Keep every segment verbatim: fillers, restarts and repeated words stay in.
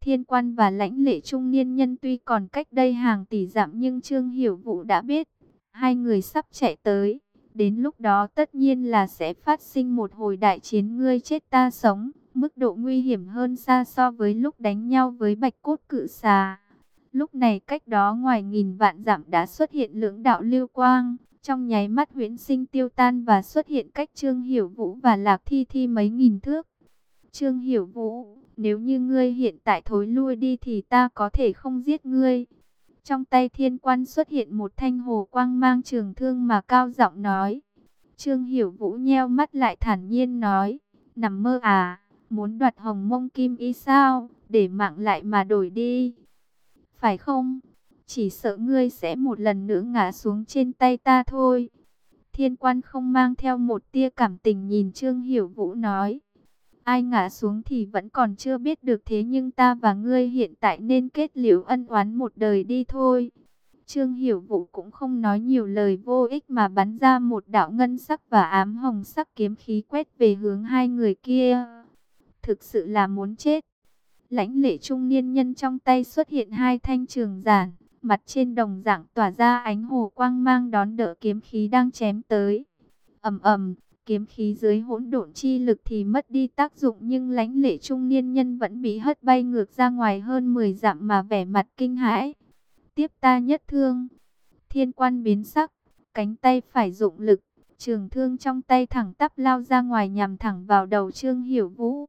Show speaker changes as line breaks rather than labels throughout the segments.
Thiên Quan và lãnh lệ trung niên nhân tuy còn cách đây hàng tỷ dặm nhưng Trương Hiểu Vũ đã biết, hai người sắp chạy tới. Đến lúc đó tất nhiên là sẽ phát sinh một hồi đại chiến ngươi chết ta sống, mức độ nguy hiểm hơn xa so với lúc đánh nhau với bạch cốt cự xà. Lúc này cách đó ngoài nghìn vạn dặm đã xuất hiện lưỡng đạo lưu quang, trong nháy mắt huyễn sinh tiêu tan và xuất hiện cách Trương Hiểu Vũ và Lạc Thi Thi mấy nghìn thước. Trương Hiểu Vũ, nếu như ngươi hiện tại thối lui đi thì ta có thể không giết ngươi. Trong tay Thiên Quan xuất hiện một thanh hồ quang mang trường thương mà cao giọng nói. Trương Hiểu Vũ nheo mắt lại thản nhiên nói, nằm mơ à, muốn đoạt hồng mông kim y sao, để mạng lại mà đổi đi. Phải không? Chỉ sợ ngươi sẽ một lần nữa ngã xuống trên tay ta thôi. Thiên Quan không mang theo một tia cảm tình nhìn Trương Hiểu Vũ nói. Ai ngã xuống thì vẫn còn chưa biết được, thế nhưng ta và ngươi hiện tại nên kết liễu ân oán một đời đi thôi. Trương Hiểu Vũ cũng không nói nhiều lời vô ích mà bắn ra một đạo ngân sắc và ám hồng sắc kiếm khí quét về hướng hai người kia. Thực sự là muốn chết. Lãnh lệ trung niên nhân trong tay xuất hiện hai thanh trường giản, mặt trên đồng dạng tỏa ra ánh hồ quang mang đón đỡ kiếm khí đang chém tới. Ầm ầm, kiếm khí dưới hỗn độn chi lực thì mất đi tác dụng nhưng lãnh lệ trung niên nhân vẫn bị hất bay ngược ra ngoài hơn mười dặm mà vẻ mặt kinh hãi. Tiếp ta nhất thương. Thiên Quan biến sắc, cánh tay phải dụng lực, trường thương trong tay thẳng tắp lao ra ngoài nhằm thẳng vào đầu Trương Hiểu Vũ.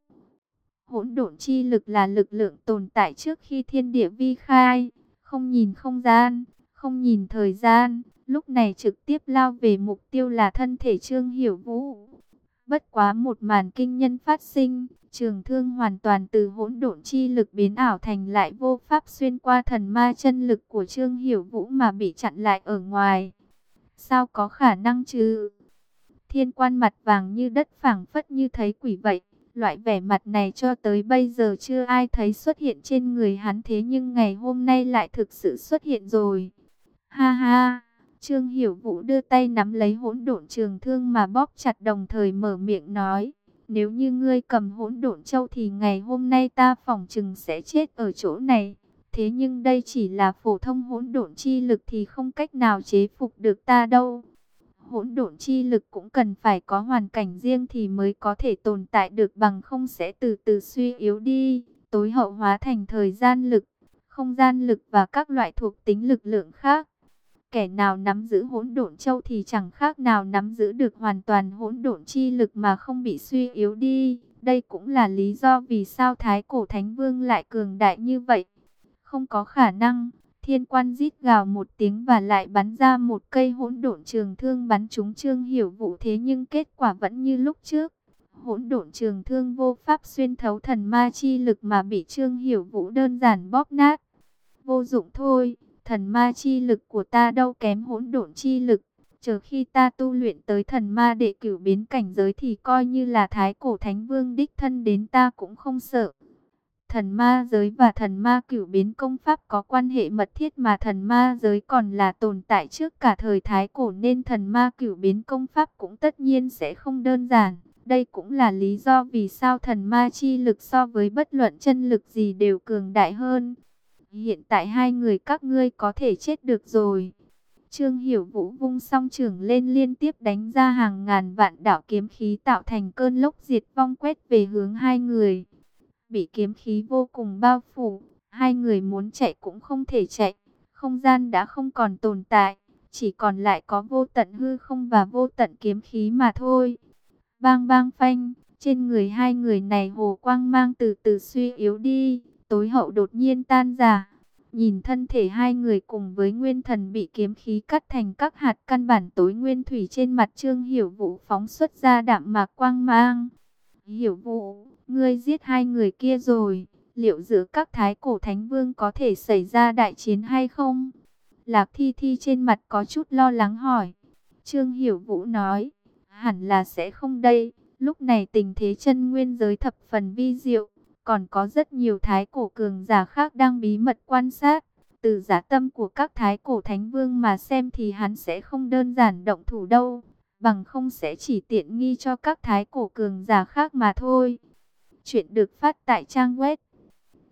Hỗn độn chi lực là lực lượng tồn tại trước khi thiên địa vi khai, không nhìn không gian, không nhìn thời gian, lúc này trực tiếp lao về mục tiêu là thân thể Trương Hiểu Vũ. Bất quá một màn kinh nhân phát sinh, trường thương hoàn toàn từ hỗn độn chi lực biến ảo thành lại vô pháp xuyên qua thần ma chân lực của Trương Hiểu Vũ mà bị chặn lại ở ngoài. Sao có khả năng chứ? Thiên Quan mặt vàng như đất phảng phất như thấy quỷ vậy. Loại vẻ mặt này cho tới bây giờ chưa ai thấy xuất hiện trên người hắn, thế nhưng ngày hôm nay lại thực sự xuất hiện rồi. Ha ha, Trương Hiểu Vũ đưa tay nắm lấy hỗn độn trường thương mà bóp chặt, đồng thời mở miệng nói. Nếu như ngươi cầm hỗn độn châu thì ngày hôm nay ta phỏng chừng sẽ chết ở chỗ này. Thế nhưng đây chỉ là phổ thông hỗn độn chi lực thì không cách nào chế phục được ta đâu. Hỗn độn chi lực cũng cần phải có hoàn cảnh riêng thì mới có thể tồn tại được, bằng không sẽ từ từ suy yếu đi, tối hậu hóa thành thời gian lực, không gian lực và các loại thuộc tính lực lượng khác. Kẻ nào nắm giữ hỗn độn châu thì chẳng khác nào nắm giữ được hoàn toàn hỗn độn chi lực mà không bị suy yếu đi. Đây cũng là lý do vì sao Thái Cổ Thánh Vương lại cường đại như vậy. Không có khả năng. Thiên Quan rít gào một tiếng và lại bắn ra một cây hỗn độn trường thương bắn trúng Trương Hiểu Vũ, thế nhưng kết quả vẫn như lúc trước. Hỗn độn trường thương vô pháp xuyên thấu thần ma chi lực mà bị Trương Hiểu Vũ đơn giản bóp nát. Vô dụng thôi, thần ma chi lực của ta đâu kém hỗn độn chi lực. Chờ khi ta tu luyện tới thần ma đệ cửu biến cảnh giới thì coi như là Thái Cổ Thánh Vương đích thân đến ta cũng không sợ. Thần ma giới và thần ma cửu biến công pháp có quan hệ mật thiết, mà thần ma giới còn là tồn tại trước cả thời Thái Cổ nên thần ma cửu biến công pháp cũng tất nhiên sẽ không đơn giản. Đây cũng là lý do vì sao thần ma chi lực so với bất luận chân lực gì đều cường đại hơn. Hiện tại hai người các ngươi có thể chết được rồi. Trương Hiểu Vũ vung song trưởng lên liên tiếp đánh ra hàng ngàn vạn đạo kiếm khí tạo thành cơn lốc diệt vong quét về hướng hai người. Bị kiếm khí vô cùng bao phủ, hai người muốn chạy cũng không thể chạy, không gian đã không còn tồn tại, chỉ còn lại có vô tận hư không và vô tận kiếm khí mà thôi. Bang bang phanh, trên người hai người này hồ quang mang từ từ suy yếu đi, tối hậu đột nhiên tan rã. Nhìn thân thể hai người cùng với nguyên thần bị kiếm khí cắt thành các hạt, căn bản tối nguyên thủy trên mặt Trương Hiểu Vũ phóng xuất ra đạm mạc quang mang. Hiểu Vũ, ngươi giết hai người kia rồi, liệu giữa các Thái Cổ Thánh Vương có thể xảy ra đại chiến hay không? Lạc Thi Thi trên mặt có chút lo lắng hỏi. Trương Hiểu Vũ nói, hẳn là sẽ không đây, lúc này tình thế chân nguyên giới thập phần vi diệu, còn có rất nhiều Thái Cổ cường giả khác đang bí mật quan sát. Từ dã tâm của các Thái Cổ Thánh Vương mà xem thì hắn sẽ không đơn giản động thủ đâu, bằng không sẽ chỉ tiện nghi cho các Thái Cổ cường giả khác mà thôi. Chuyện được phát tại trang web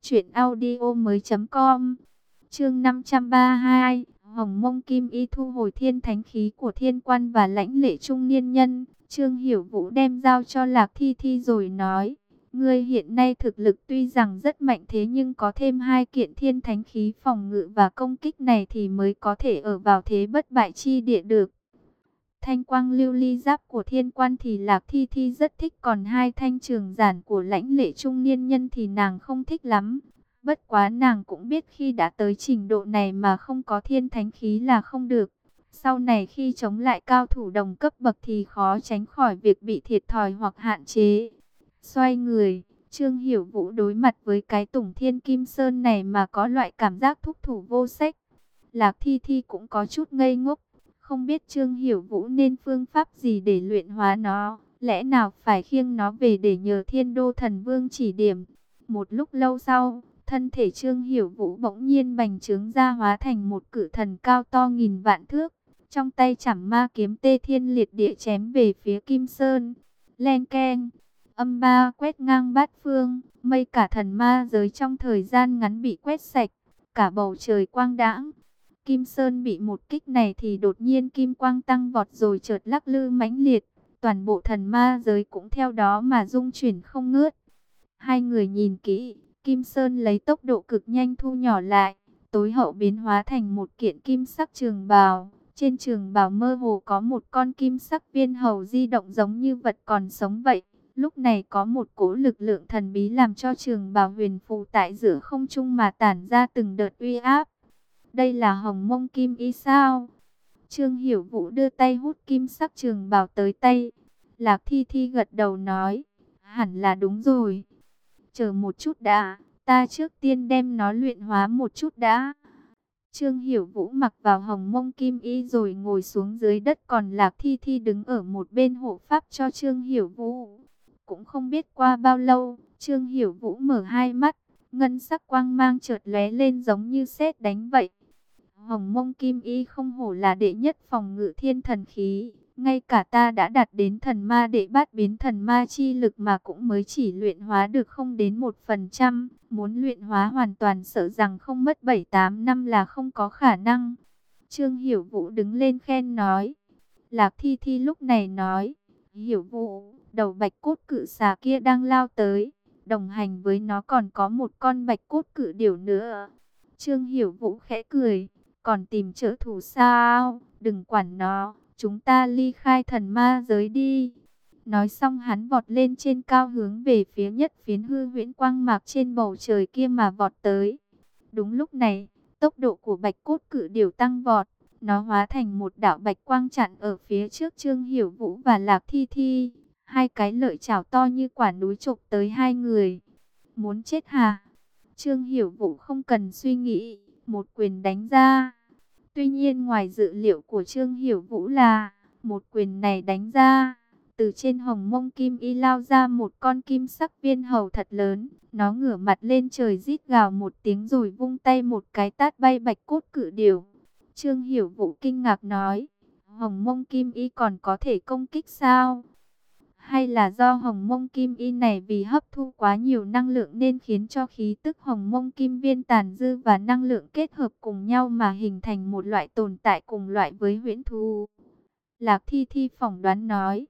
Chuyện audio mới com. Chương năm trăm ba mươi hai. Hồng Mông Kim Y thu hồi thiên thánh khí của thiên quan và lãnh lệ trung niên nhân. Trương Hiểu Vũ đem giao cho Lạc Thi Thi rồi nói: ngươi hiện nay thực lực tuy rằng rất mạnh, thế nhưng có thêm hai kiện thiên thánh khí phòng ngự và công kích này thì mới có thể ở vào thế bất bại chi địa được. Thanh quang lưu ly giáp của thiên quan thì Lạc Thi Thi rất thích, còn hai thanh trường giản của lãnh lệ trung niên nhân thì nàng không thích lắm. Bất quá nàng cũng biết khi đã tới trình độ này mà không có thiên thánh khí là không được. Sau này khi chống lại cao thủ đồng cấp bậc thì khó tránh khỏi việc bị thiệt thòi hoặc hạn chế. Xoay người, Trương Hiểu Vũ đối mặt với cái Tùng Thiên Kim Sơn này mà có loại cảm giác thúc thủ vô sách. Lạc Thi Thi cũng có chút ngây ngốc, không biết Trương Hiểu Vũ nên phương pháp gì để luyện hóa nó, lẽ nào phải khiêng nó về để nhờ Thiên Đô Thần Vương chỉ điểm. Một lúc lâu sau, thân thể Trương Hiểu Vũ bỗng nhiên bành trướng ra, hóa thành một cự thần cao to nghìn vạn thước, trong tay chảm ma kiếm tê thiên liệt địa chém về phía Kim Sơn. Len keng, âm ba quét ngang bát phương, mây cả thần ma giới trong thời gian ngắn bị quét sạch, cả bầu trời quang đãng. Kim Sơn bị một kích này thì đột nhiên kim quang tăng vọt rồi chợt lắc lư mãnh liệt, toàn bộ thần ma giới cũng theo đó mà rung chuyển không ngớt. Hai người nhìn kỹ, Kim Sơn lấy tốc độ cực nhanh thu nhỏ lại, tối hậu biến hóa thành một kiện kim sắc trường bào. Trên trường bào mơ hồ có một con kim sắc viên hầu di động giống như vật còn sống vậy. Lúc này có một cỗ lực lượng thần bí làm cho trường bào huyền phù tại giữa không trung mà tản ra từng đợt uy áp. Đây là Hồng Mông Kim Y sao? Trương Hiểu Vũ đưa tay hút kim sắc trường bào tới tay. Lạc Thi Thi gật đầu nói: hẳn là đúng rồi. Chờ một chút đã, ta trước tiên đem nó luyện hóa một chút đã. Trương Hiểu Vũ mặc vào Hồng Mông Kim Y rồi ngồi xuống dưới đất, còn Lạc Thi Thi đứng ở một bên hộ pháp cho Trương Hiểu Vũ. Cũng không biết qua bao lâu, Trương Hiểu Vũ mở hai mắt, ngân sắc quang mang chợt lóe lên giống như sét đánh vậy. Hồng Mông Kim Y không hổ là đệ nhất phòng ngự thiên thần khí, ngay cả ta đã đạt đến thần ma đệ bát biến thần ma chi lực mà cũng mới chỉ luyện hóa được không đến một phần trăm, muốn luyện hóa hoàn toàn sợ rằng không mất bảy tám năm là không có khả năng. Trương Hiểu Vũ đứng lên khen nói. Lạc Thi Thi lúc này nói: Hiểu Vũ, đầu bạch cốt cự xà kia đang lao tới, đồng hành với nó còn có một con bạch cốt cự điểu nữa. Trương Hiểu Vũ khẽ cười: còn tìm trợ thủ sao? Đừng quản nó, chúng ta ly khai thần ma giới đi. Nói xong hắn vọt lên trên cao hướng về phía nhất phiến hư huyễn quang mạc trên bầu trời kia mà vọt tới. Đúng lúc này, tốc độ của bạch cốt cự điểu tăng vọt, nó hóa thành một đạo bạch quang chặn ở phía trước Trương Hiểu Vũ và Lạc Thi Thi. Hai cái lợi chảo to như quả núi chộp tới hai người. Muốn chết hả? Trương Hiểu Vũ không cần suy nghĩ, một quyền đánh ra. Tuy nhiên ngoài dự liệu của Trương Hiểu Vũ là, một quyền này đánh ra, từ trên Hồng Mông Kim Y lao ra một con kim sắc viên hầu thật lớn. Nó ngửa mặt lên trời rít gào một tiếng rồi vung tay một cái tát bay bạch cốt cự điểu. Trương Hiểu Vũ kinh ngạc nói: Hồng Mông Kim Y còn có thể công kích sao? Hay là do Hồng Mông Kim Y này vì hấp thu quá nhiều năng lượng nên khiến cho khí tức Hồng Mông Kim Viên tàn dư và năng lượng kết hợp cùng nhau mà hình thành một loại tồn tại cùng loại với huyễn thú? Lạc Thi Thi phỏng đoán nói: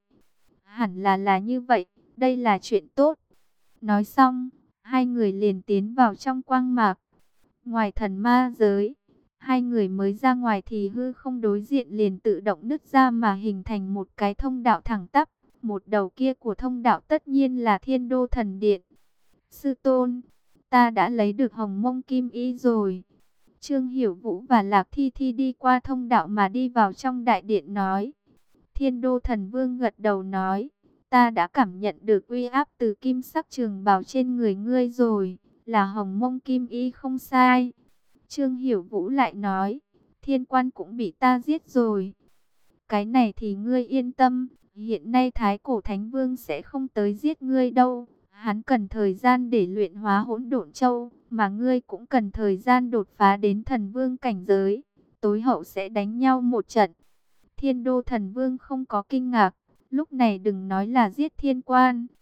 hẳn là là như vậy, đây là chuyện tốt. Nói xong, hai người liền tiến vào trong quang mạc. Ngoài thần ma giới, hai người mới ra ngoài thì hư không đối diện liền tự động nứt ra mà hình thành một cái thông đạo thẳng tắp. Một đầu kia của thông đạo tất nhiên là Thiên Đô Thần Điện. Sư tôn, ta đã lấy được Hồng Mông Kim Y rồi. Trương Hiểu Vũ và Lạc Thi Thi đi qua thông đạo mà đi vào trong đại điện nói. Thiên Đô Thần Vương gật đầu nói: ta đã cảm nhận được uy áp từ kim sắc trường bào trên người ngươi rồi, là Hồng Mông Kim Y không sai. Trương Hiểu Vũ lại nói: thiên quan cũng bị ta giết rồi. Cái này thì ngươi yên tâm, hiện nay Thái Cổ Thánh Vương sẽ không tới giết ngươi đâu. Hắn cần thời gian để luyện hóa hỗn độn châu, mà ngươi cũng cần thời gian đột phá đến thần vương cảnh giới. Tối hậu sẽ đánh nhau một trận. Thiên Đô Thần Vương không có kinh ngạc. Lúc này đừng nói là giết thiên quan,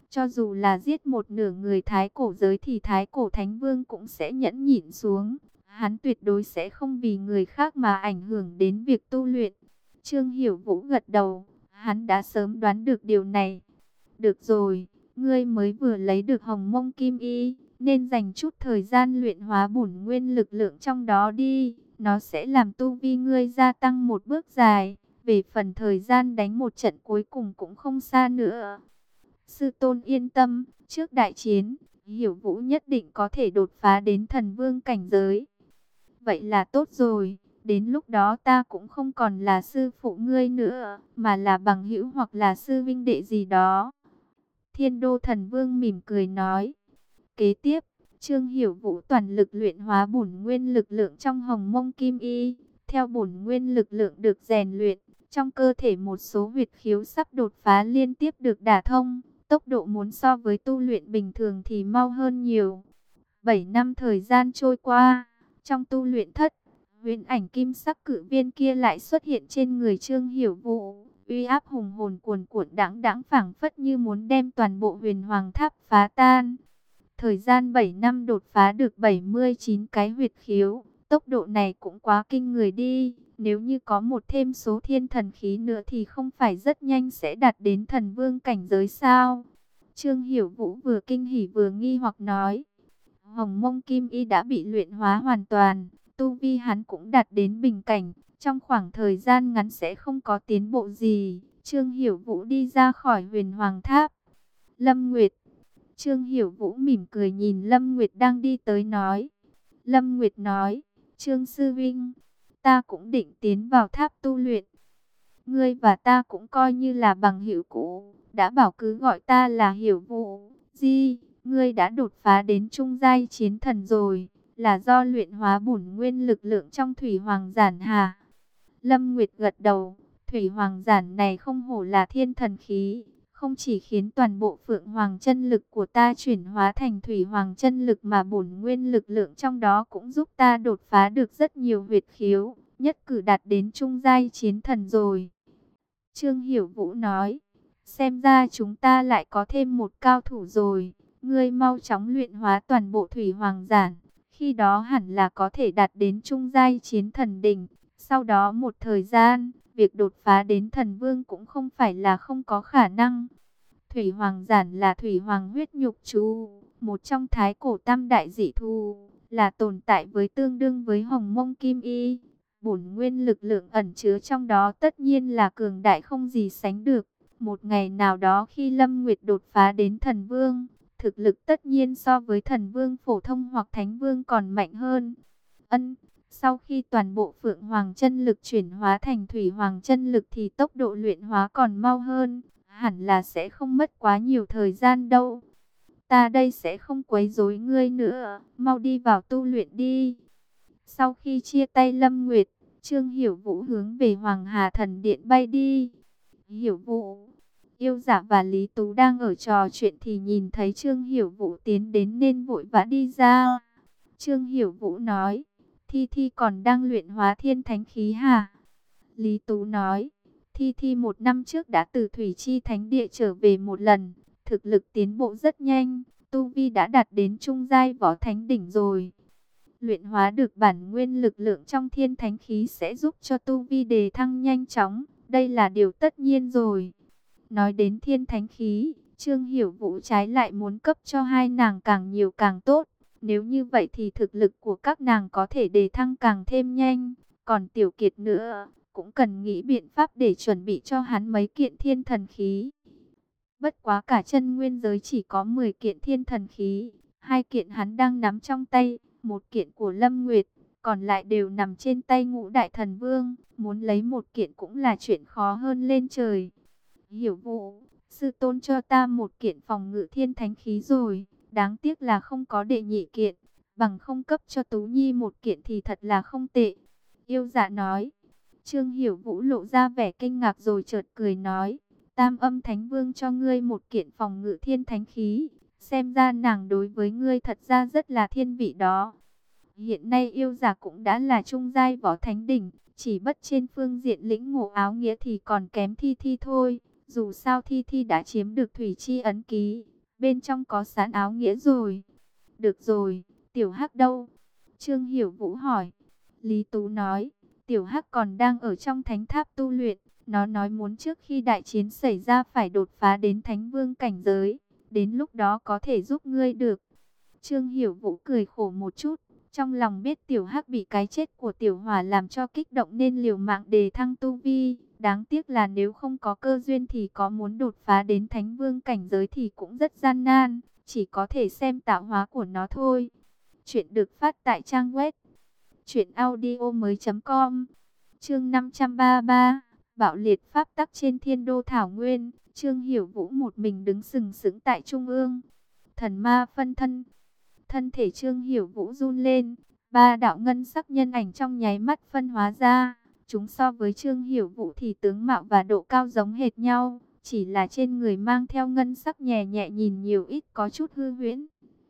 Cho dù là giết một nửa người Thái cổ giới thì Thái cổ Thánh Vương cũng sẽ nhẫn nhịn xuống. Hắn tuyệt đối sẽ không vì người khác mà ảnh hưởng đến việc tu luyện. Trương Hiểu Vũ gật đầu, hắn đã sớm đoán được điều này. Được rồi, ngươi mới vừa lấy được Hồng Mông Kim Y, nên dành chút thời gian luyện hóa bổn nguyên lực lượng trong đó đi. Nó sẽ làm tu vi ngươi gia tăng một bước dài. Về phần thời gian đánh một trận cuối cùng cũng không xa nữa. Sư tôn yên tâm, trước đại chiến, Hiểu Vũ nhất định có thể đột phá đến thần vương cảnh giới. Vậy là tốt rồi, đến lúc đó ta cũng không còn là sư phụ ngươi nữa, mà là bằng hữu hoặc là sư vinh đệ gì đó. Thiên Đô Thần Vương mỉm cười nói. Kế tiếp, Trương Hiểu Vũ toàn lực luyện hóa bổn nguyên lực lượng trong Hồng Mông Kim Y. Theo bổn nguyên lực lượng được rèn luyện, trong cơ thể một số huyệt khiếu sắp đột phá liên tiếp được đả thông. Tốc độ muốn so với tu luyện bình thường thì mau hơn nhiều. Bảy năm thời gian trôi qua, trong tu luyện thất, huyền ảnh kim sắc cự viên kia lại xuất hiện trên người Trương Hiểu Vũ. Uy áp hùng hồn cuồn cuộn đãng đãng phảng phất như muốn đem toàn bộ huyền hoàng tháp phá tan. Thời gian bảy năm đột phá được bảy mươi chín cái huyệt khiếu. Tốc độ này cũng quá kinh người đi. Nếu như có một thêm số thiên thần khí nữa thì không phải rất nhanh sẽ đạt đến thần vương cảnh giới sao? Trương Hiểu Vũ vừa kinh hỉ vừa nghi hoặc nói. Hồng Mông Kim Y đã bị luyện hóa hoàn toàn. Tu vi hắn cũng đạt đến bình cảnh. Trong khoảng thời gian ngắn sẽ không có tiến bộ gì. Trương Hiểu Vũ đi ra khỏi huyền hoàng tháp. Lâm Nguyệt. Trương Hiểu Vũ mỉm cười nhìn Lâm Nguyệt đang đi tới nói. Lâm Nguyệt nói. Trương Sư Vinh, ta cũng định tiến vào tháp tu luyện. Ngươi và ta cũng coi như là bằng hữu cũ. Đã bảo cứ gọi ta là Hiểu Vũ. Di, ngươi đã đột phá đến trung giai chiến thần rồi. Là do luyện hóa bổn nguyên lực lượng trong Thủy Hoàng Giản hả? Lâm Nguyệt gật đầu. Thủy Hoàng Giản này không hổ là thiên thần khí. Không chỉ khiến toàn bộ Phượng Hoàng chân lực của ta chuyển hóa thành Thủy Hoàng chân lực mà bổn nguyên lực lượng trong đó cũng giúp ta đột phá được rất nhiều huyệt khiếu, nhất cử đạt đến trung giai chiến thần rồi. Trương Hiểu Vũ nói, xem ra chúng ta lại có thêm một cao thủ rồi, ngươi mau chóng luyện hóa toàn bộ Thủy Hoàng Giản, khi đó hẳn là có thể đạt đến trung giai chiến thần đỉnh, sau đó một thời gian việc đột phá đến thần vương cũng không phải là không có khả năng. Thủy Hoàng Giản là Thủy Hoàng huyết nhục chú, một trong thái cổ tam đại dị thú, là tồn tại với tương đương với Hồng Mông Kim Y. Bổn nguyên lực lượng ẩn chứa trong đó tất nhiên là cường đại không gì sánh được. Một ngày nào đó khi Lâm Nguyệt đột phá đến thần vương, thực lực tất nhiên so với thần vương phổ thông hoặc thánh vương còn mạnh hơn. Ân Sau khi toàn bộ Phượng Hoàng chân lực chuyển hóa thành Thủy Hoàng chân lực thì tốc độ luyện hóa còn mau hơn, hẳn là sẽ không mất quá nhiều thời gian đâu. Ta đây sẽ không quấy rối ngươi nữa, mau đi vào tu luyện đi. Sau khi chia tay Lâm Nguyệt, Trương Hiểu Vũ hướng về Hoàng Hà Thần Điện bay đi. Hiểu Vũ, Yêu Dạ và Lý Tú đang ở trò chuyện thì nhìn thấy Trương Hiểu Vũ tiến đến nên vội vã đi ra. Trương Hiểu Vũ nói, Thi Thi còn đang luyện hóa thiên thánh khí hả? Lý Tú nói, Thi Thi một năm trước đã từ Thủy Chi Thánh Địa trở về một lần, thực lực tiến bộ rất nhanh, tu vi đã đạt đến trung giai võ thánh đỉnh rồi. Luyện hóa được bản nguyên lực lượng trong thiên thánh khí sẽ giúp cho tu vi đề thăng nhanh chóng, đây là điều tất nhiên rồi. Nói đến thiên thánh khí, Trương Hiểu Vũ trái lại muốn cấp cho hai nàng càng nhiều càng tốt. Nếu như vậy thì thực lực của các nàng có thể đề thăng càng thêm nhanh. Còn Tiểu Kiệt nữa, cũng cần nghĩ biện pháp để chuẩn bị cho hắn mấy kiện thiên thần khí. Bất quá cả chân nguyên giới chỉ có mười kiện thiên thần khí. Hai kiện hắn đang nắm trong tay, một kiện của Lâm Nguyệt, còn lại đều nằm trên tay Ngũ Đại Thần Vương. Muốn lấy một kiện cũng là chuyện khó hơn lên trời. Hiểu Vũ, sư tôn cho ta một kiện phòng ngự thiên thánh khí rồi. Đáng tiếc là không có đệ nhị kiện, bằng không cấp cho Tú Nhi một kiện thì thật là không tệ. Yêu Dạ nói. Trương Hiểu Vũ lộ ra vẻ kinh ngạc rồi chợt cười nói, Tam Âm Thánh Vương cho ngươi một kiện phòng ngự thiên thánh khí, xem ra nàng đối với ngươi thật ra rất là thiên vị đó. Hiện nay Yêu Dạ cũng đã là trung giai võ thánh đỉnh, chỉ bất trên phương diện lĩnh ngộ áo nghĩa thì còn kém Thi Thi thôi. Dù sao Thi Thi đã chiếm được Thủy Chi ấn ký, bên trong có sẵn áo nghĩa rồi. Được rồi, Tiểu Hắc đâu? Trương Hiểu Vũ hỏi. Lý Tú nói, Tiểu Hắc còn đang ở trong thánh tháp tu luyện. Nó nói muốn trước khi đại chiến xảy ra phải đột phá đến thánh vương cảnh giới. Đến lúc đó có thể giúp ngươi được. Trương Hiểu Vũ cười khổ một chút. Trong lòng biết Tiểu Hắc bị cái chết của Tiểu Hỏa làm cho kích động nên liều mạng đề thăng tu vi. Đáng tiếc là nếu không có cơ duyên thì có muốn đột phá đến thánh vương cảnh giới thì cũng rất gian nan. Chỉ có thể xem tạo hóa của nó thôi. Chuyện được phát tại trang web truyện audio mới chấm com. Chương năm trăm ba mươi ba. Bạo liệt pháp tắc trên Thiên Đô Thảo Nguyên. Trương Hiểu Vũ một mình đứng sừng sững tại trung ương. Thần ma phân thân. Thân thể Trương Hiểu Vũ run lên, ba đạo ngân sắc nhân ảnh trong nháy mắt phân hóa ra. Chúng so với Trương Hiểu Vũ thì tướng mạo và độ cao giống hệt nhau, chỉ là trên người mang theo ngân sắc nhẹ nhẹ nhìn nhiều ít có chút hư huyễn.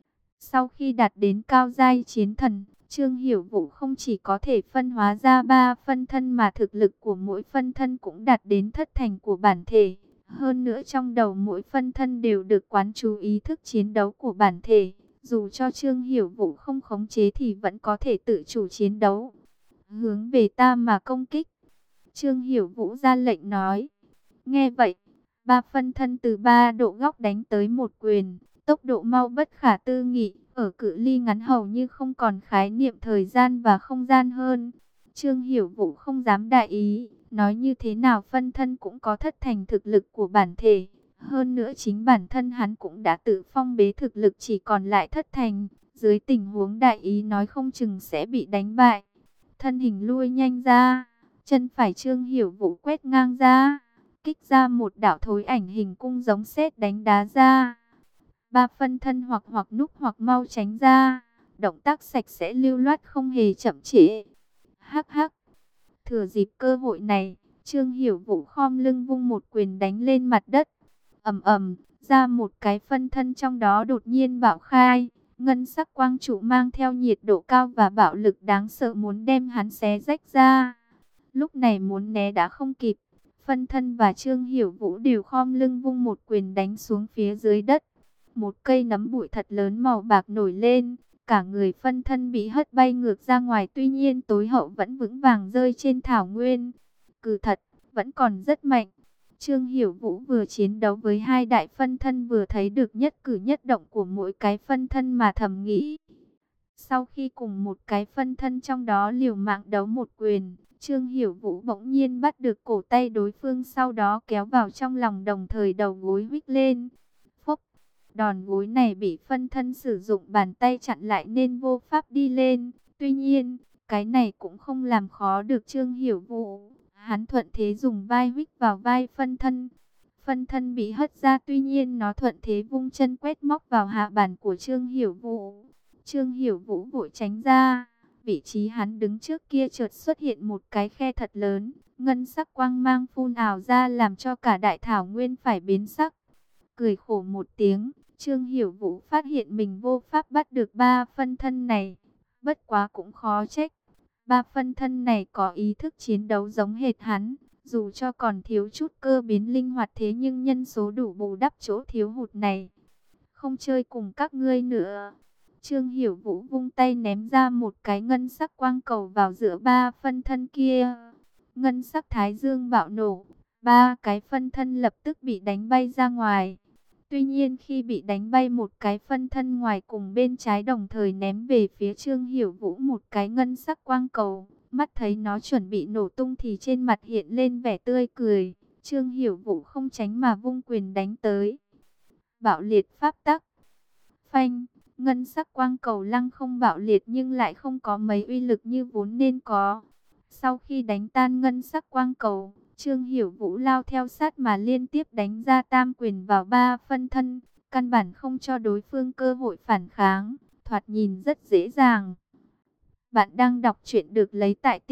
Sau khi đạt đến cao giai chiến thần, Trương Hiểu Vũ không chỉ có thể phân hóa ra ba phân thân mà thực lực của mỗi phân thân cũng đạt đến thất thành của bản thể. Hơn nữa trong đầu mỗi phân thân đều được quán chú ý thức chiến đấu của bản thể. Dù cho Trương Hiểu Vũ không khống chế thì vẫn có thể tự chủ chiến đấu. Hướng về ta mà công kích. Trương Hiểu Vũ ra lệnh nói. Nghe vậy, ba phân thân từ ba độ góc đánh tới một quyền. Tốc độ mau bất khả tư nghị. Ở cự ly ngắn hầu như không còn khái niệm thời gian và không gian hơn. Trương Hiểu Vũ không dám đại ý. Nói như thế nào phân thân cũng có thất thành thực lực của bản thể. Hơn nữa chính bản thân hắn cũng đã tự phong bế thực lực chỉ còn lại thất thành. Dưới tình huống đại ý nói không chừng sẽ bị đánh bại. Thân hình lui nhanh ra. Chân phải Trương Hiểu Vũ quét ngang ra. Kích ra một đạo thối ảnh hình cung giống sét đánh đá ra. Ba phân thân hoặc hoặc núp hoặc mau tránh ra. Động tác sạch sẽ lưu loát không hề chậm trễ. Hắc hắc. Thừa dịp cơ hội này, Trương Hiểu Vũ khom lưng vung một quyền đánh lên mặt đất. Ầm ầm, ra một cái phân thân trong đó đột nhiên bạo khai, ngân sắc quang trụ mang theo nhiệt độ cao và bạo lực đáng sợ muốn đem hắn xé rách ra. Lúc này muốn né đã không kịp, phân thân và Trương Hiểu Vũ đều khom lưng vung một quyền đánh xuống phía dưới đất. Một cây nấm bụi thật lớn màu bạc nổi lên, cả người phân thân bị hất bay ngược ra ngoài, tuy nhiên tối hậu vẫn vững vàng rơi trên thảo nguyên. Cừ thật, vẫn còn rất mạnh. Trương Hiểu Vũ vừa chiến đấu với hai đại phân thân vừa thấy được nhất cử nhất động của mỗi cái phân thân mà thầm nghĩ. Sau khi cùng một cái phân thân trong đó liều mạng đấu một quyền, Trương Hiểu Vũ bỗng nhiên bắt được cổ tay đối phương, sau đó kéo vào trong lòng, đồng thời đầu gối huých lên. Phốc, đòn gối này bị phân thân sử dụng bàn tay chặn lại nên vô pháp đi lên. Tuy nhiên, cái này cũng không làm khó được Trương Hiểu Vũ. Hắn thuận thế dùng vai huých vào vai phân thân. Phân thân bị hất ra, tuy nhiên nó thuận thế vung chân quét móc vào hạ bàn của Trương Hiểu Vũ. Trương Hiểu Vũ vội tránh ra. Vị trí hắn đứng trước kia chợt xuất hiện một cái khe thật lớn. Ngân sắc quang mang phun ảo ra làm cho cả đại thảo nguyên phải biến sắc. Cười khổ một tiếng, Trương Hiểu Vũ phát hiện mình vô pháp bắt được ba phân thân này. Bất quá cũng khó trách. Ba phân thân này có ý thức chiến đấu giống hệt hắn, dù cho còn thiếu chút cơ biến linh hoạt thế nhưng nhân số đủ bù đắp chỗ thiếu hụt này. Không chơi cùng các ngươi nữa. Trương Hiểu Vũ vung tay ném ra một cái ngân sắc quang cầu vào giữa ba phân thân kia. Ngân sắc thái dương bạo nổ, ba cái phân thân lập tức bị đánh bay ra ngoài. Tuy nhiên khi bị đánh bay, một cái phân thân ngoài cùng bên trái đồng thời ném về phía Trương Hiểu Vũ một cái ngân sắc quang cầu. Mắt thấy nó chuẩn bị nổ tung thì trên mặt hiện lên vẻ tươi cười. Trương Hiểu Vũ không tránh mà vung quyền đánh tới. Bạo liệt pháp tắc. Phanh, ngân sắc quang cầu lăng không bạo liệt nhưng lại không có mấy uy lực như vốn nên có. Sau khi đánh tan ngân sắc quang cầu, Trương Hiểu Vũ lao theo sát mà liên tiếp đánh ra tam quyền vào ba phân thân, căn bản không cho đối phương cơ hội phản kháng, thoạt nhìn rất dễ dàng. Bạn đang đọc truyện được lấy tại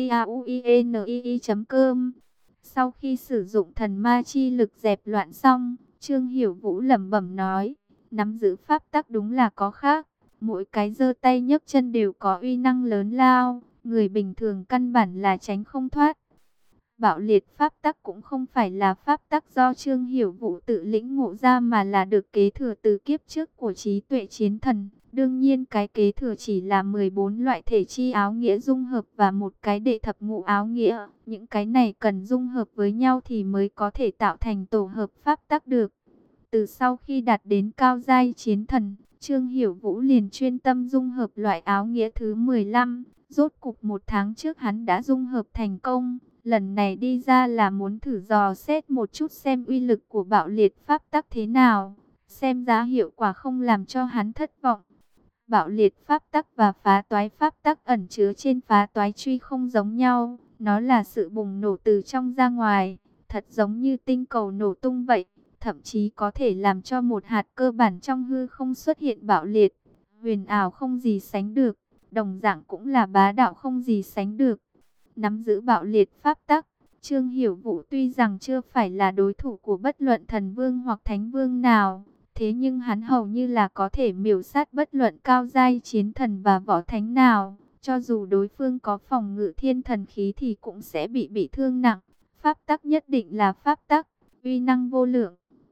tauinii chấm com. Sau khi sử dụng thần ma chi lực dẹp loạn xong, Trương Hiểu Vũ lẩm bẩm nói, nắm giữ pháp tắc đúng là có khác, mỗi cái giơ tay nhấc chân đều có uy năng lớn lao, người bình thường căn bản là tránh không thoát. Bạo liệt pháp tắc cũng không phải là pháp tắc do Trương Hiểu Vũ tự lĩnh ngộ ra, mà là được kế thừa từ kiếp trước của trí tuệ chiến thần. Đương nhiên cái kế thừa chỉ là mười bốn loại thể chi áo nghĩa dung hợp và một cái đệ thập ngũ áo nghĩa. Những cái này cần dung hợp với nhau thì mới có thể tạo thành tổ hợp pháp tắc được. Từ sau khi đạt đến cao giai chiến thần, Trương Hiểu Vũ liền chuyên tâm dung hợp loại áo nghĩa thứ mười lăm. Rốt cục một tháng trước hắn đã dung hợp thành công. Lần này đi ra là muốn thử dò xét một chút xem uy lực của bạo liệt pháp tắc thế nào. Xem giá hiệu quả không làm cho hắn thất vọng. Bạo liệt pháp tắc và phá toái pháp tắc ẩn chứa trên phá toái truy không giống nhau. Nó là sự bùng nổ từ trong ra ngoài, thật giống như tinh cầu nổ tung vậy. Thậm chí có thể làm cho một hạt cơ bản trong hư không xuất hiện bạo liệt. Huyền ảo không gì sánh được, đồng dạng cũng là bá đạo không gì sánh được. Nắm giữ bạo liệt pháp tắc, Trương Hiểu Vũ tuy rằng chưa phải là đối thủ của bất luận thần vương hoặc thánh vương nào, thế nhưng hắn hầu như là có thể miểu sát bất luận cao giai chiến thần và võ thánh nào. Cho dù đối phương có phòng ngự thiên thần khí thì cũng sẽ bị bị thương nặng. Pháp tắc nhất định là pháp tắc, uy năng vô lượng.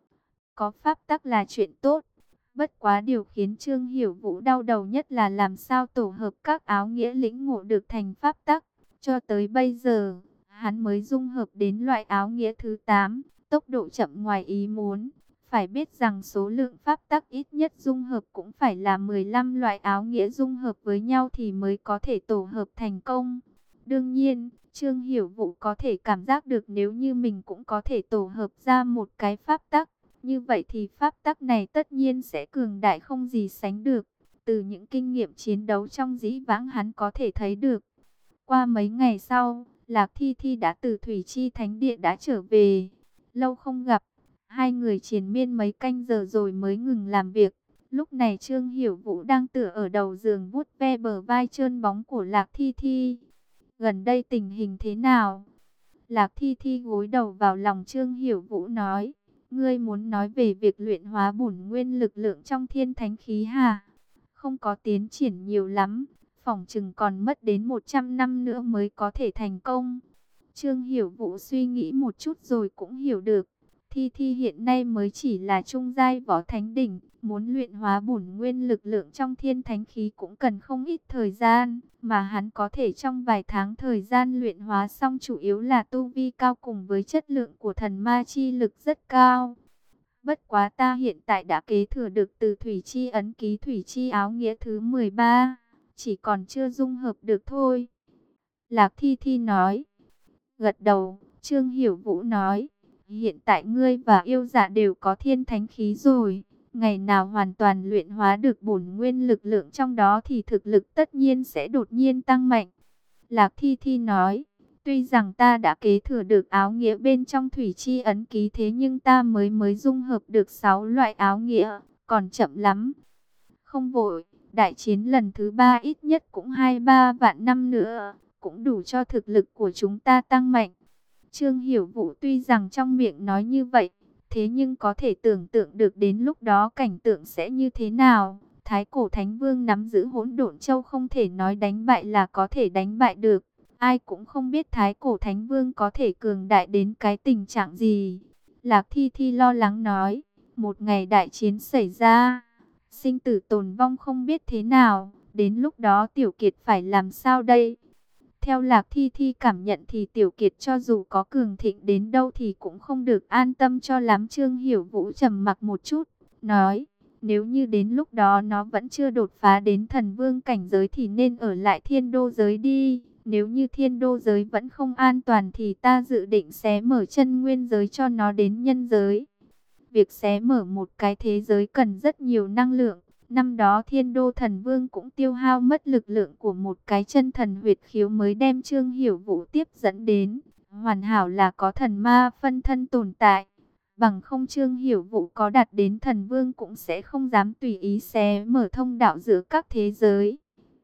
Có pháp tắc là chuyện tốt. Bất quá điều khiến Trương Hiểu Vũ đau đầu nhất là làm sao tổ hợp các áo nghĩa lĩnh ngộ được thành pháp tắc. Cho tới bây giờ, hắn mới dung hợp đến loại áo nghĩa thứ tám, tốc độ chậm ngoài ý muốn. Phải biết rằng số lượng pháp tắc ít nhất dung hợp cũng phải là mười lăm loại áo nghĩa dung hợp với nhau thì mới có thể tổ hợp thành công. Đương nhiên, Trương Hiểu Vũ có thể cảm giác được nếu như mình cũng có thể tổ hợp ra một cái pháp tắc, như vậy thì pháp tắc này tất nhiên sẽ cường đại không gì sánh được. Từ những kinh nghiệm chiến đấu trong dĩ vãng hắn có thể thấy được. Qua mấy ngày sau, Lạc Thi Thi đã từ Thủy Chi Thánh Địa đã trở về. Lâu không gặp, hai người triền miên mấy canh giờ rồi mới ngừng làm việc. Lúc này Trương Hiểu Vũ đang tựa ở đầu giường vuốt ve bờ vai trơn bóng của Lạc Thi Thi. Gần đây tình hình thế nào? Lạc Thi Thi gối đầu vào lòng Trương Hiểu Vũ nói. Ngươi muốn nói về việc luyện hóa bổn nguyên lực lượng trong thiên thánh khí hả? Không có tiến triển nhiều lắm. Phỏng chừng còn mất đến một trăm năm nữa mới có thể thành công. Trương Hiểu Vũ suy nghĩ một chút rồi cũng hiểu được. Thi Thi hiện nay mới chỉ là trung giai võ thánh đỉnh. Muốn luyện hóa bổn nguyên lực lượng trong thiên thánh khí cũng cần không ít thời gian. Mà hắn có thể trong vài tháng thời gian luyện hóa xong chủ yếu là tu vi cao cùng với chất lượng của thần ma chi lực rất cao. Bất quá ta hiện tại đã kế thừa được từ Thủy Chi ấn ký Thủy Chi áo nghĩa thứ mười ba. Chỉ còn chưa dung hợp được thôi. Lạc Thi Thi nói. Gật đầu, Trương Hiểu Vũ nói. Hiện tại ngươi và yêu dạ đều có thiên thánh khí rồi. Ngày nào hoàn toàn luyện hóa được bổn nguyên lực lượng trong đó thì thực lực tất nhiên sẽ đột nhiên tăng mạnh. Lạc Thi Thi nói. Tuy rằng ta đã kế thừa được áo nghĩa bên trong Thủy Chi ấn ký, thế nhưng ta mới mới dung hợp được sáu loại áo nghĩa. Còn chậm lắm. Không vội. Đại chiến lần thứ ba ít nhất cũng hai ba vạn năm nữa, cũng đủ cho thực lực của chúng ta tăng mạnh. Trương Hiểu Vũ tuy rằng trong miệng nói như vậy, thế nhưng có thể tưởng tượng được đến lúc đó cảnh tượng sẽ như thế nào. Thái cổ Thánh Vương nắm giữ Hỗn Độn Châu, không thể nói đánh bại là có thể đánh bại được. Ai cũng không biết Thái cổ Thánh Vương có thể cường đại đến cái tình trạng gì. Lạc Thi Thi lo lắng nói, một ngày đại chiến xảy ra, sinh tử tồn vong không biết thế nào, đến lúc đó Tiểu Kiệt phải làm sao đây? Theo Lạc Thi Thi cảm nhận thì Tiểu Kiệt cho dù có cường thịnh đến đâu thì cũng không được an tâm cho lắm. Trương Hiểu Vũ trầm mặc một chút, nói, nếu như đến lúc đó nó vẫn chưa đột phá đến thần vương cảnh giới thì nên ở lại thiên đô giới đi. Nếu như thiên đô giới vẫn không an toàn thì ta dự định xé mở chân nguyên giới cho nó đến nhân giới. Việc xé mở một cái thế giới cần rất nhiều năng lượng. Năm đó Thiên Đô Thần Vương cũng tiêu hao mất lực lượng của một cái chân thần huyệt khiếu mới đem Trương Hiểu Vũ tiếp dẫn đến. Hoàn hảo là có thần ma phân thân tồn tại. Bằng không Trương Hiểu Vũ có đạt đến thần vương cũng sẽ không dám tùy ý xé mở thông đạo giữa các thế giới.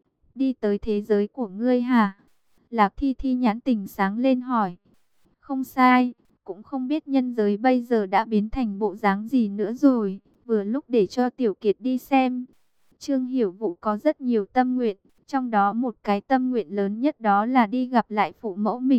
Đi tới thế giới của ngươi hả? Lạc Thi Thi nhãn tình sáng lên hỏi. Không sai. Cũng không biết nhân giới bây giờ đã biến thành bộ dáng gì nữa rồi. Vừa lúc để cho Tiểu Kiệt đi xem. Trương Hiểu Vũ có rất nhiều tâm nguyện. Trong đó một cái tâm nguyện lớn nhất đó là đi gặp lại phụ mẫu mình.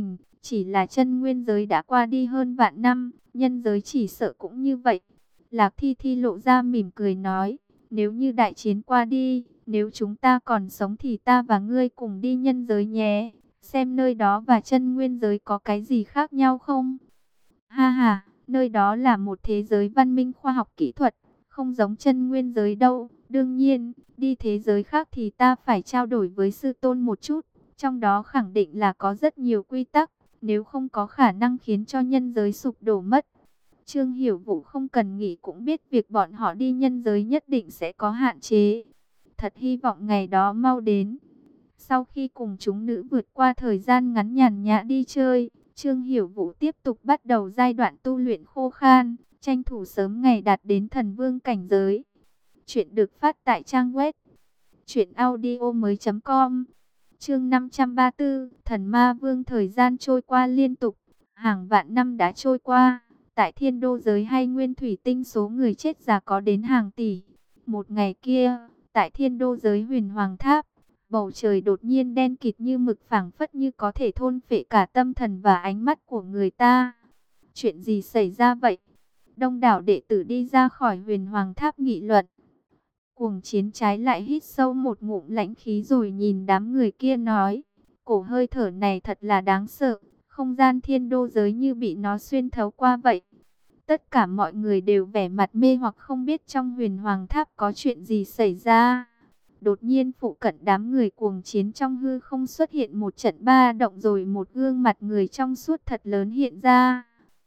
Chỉ là chân nguyên giới đã qua đi hơn vạn năm, nhân giới chỉ sợ cũng như vậy. Lạc Thi Thi lộ ra mỉm cười nói, nếu như đại chiến qua đi, nếu chúng ta còn sống thì ta và ngươi cùng đi nhân giới nhé, xem nơi đó và chân nguyên giới có cái gì khác nhau không. Ha ha, nơi đó là một thế giới văn minh khoa học kỹ thuật, không giống chân nguyên giới đâu. Đương nhiên, đi thế giới khác thì ta phải trao đổi với sư tôn một chút, trong đó khẳng định là có rất nhiều quy tắc, nếu không có khả năng khiến cho nhân giới sụp đổ mất. Trương Hiểu Vũ không cần nghĩ cũng biết việc bọn họ đi nhân giới nhất định sẽ có hạn chế. Thật hy vọng ngày đó mau đến. Sau khi cùng chúng nữ vượt qua thời gian ngắn nhàn nhã đi chơi, Trương Hiểu Vũ tiếp tục bắt đầu giai đoạn tu luyện khô khan, tranh thủ sớm ngày đạt đến thần vương cảnh giới. Chuyện được phát tại trang web truyện audio mới chấm com. Chương năm trăm ba mươi tư, Thần Ma Vương. Thời gian trôi qua liên tục, hàng vạn năm đã trôi qua. Tại thiên đô giới hay nguyên thủy tinh, số người chết già có đến hàng tỷ. Một ngày kia, tại thiên đô giới Huyền Hoàng Tháp, bầu trời đột nhiên đen kịt như mực, phảng phất như có thể thôn phệ cả tâm thần và ánh mắt của người ta. Chuyện gì xảy ra vậy? Đông đảo đệ tử đi ra khỏi Huyền Hoàng Tháp nghị luận. Cuồng Chiến trái lại hít sâu một ngụm lãnh khí rồi nhìn đám người kia nói, cổ hơi thở này thật là đáng sợ, không gian thiên đô giới như bị nó xuyên thấu qua vậy. Tất cả mọi người đều vẻ mặt mê hoặc, không biết trong Huyền Hoàng Tháp có chuyện gì xảy ra. Đột nhiên phụ cận đám người Cuồng Chiến trong hư không xuất hiện một trận ba động, rồi một gương mặt người trong suốt thật lớn hiện ra.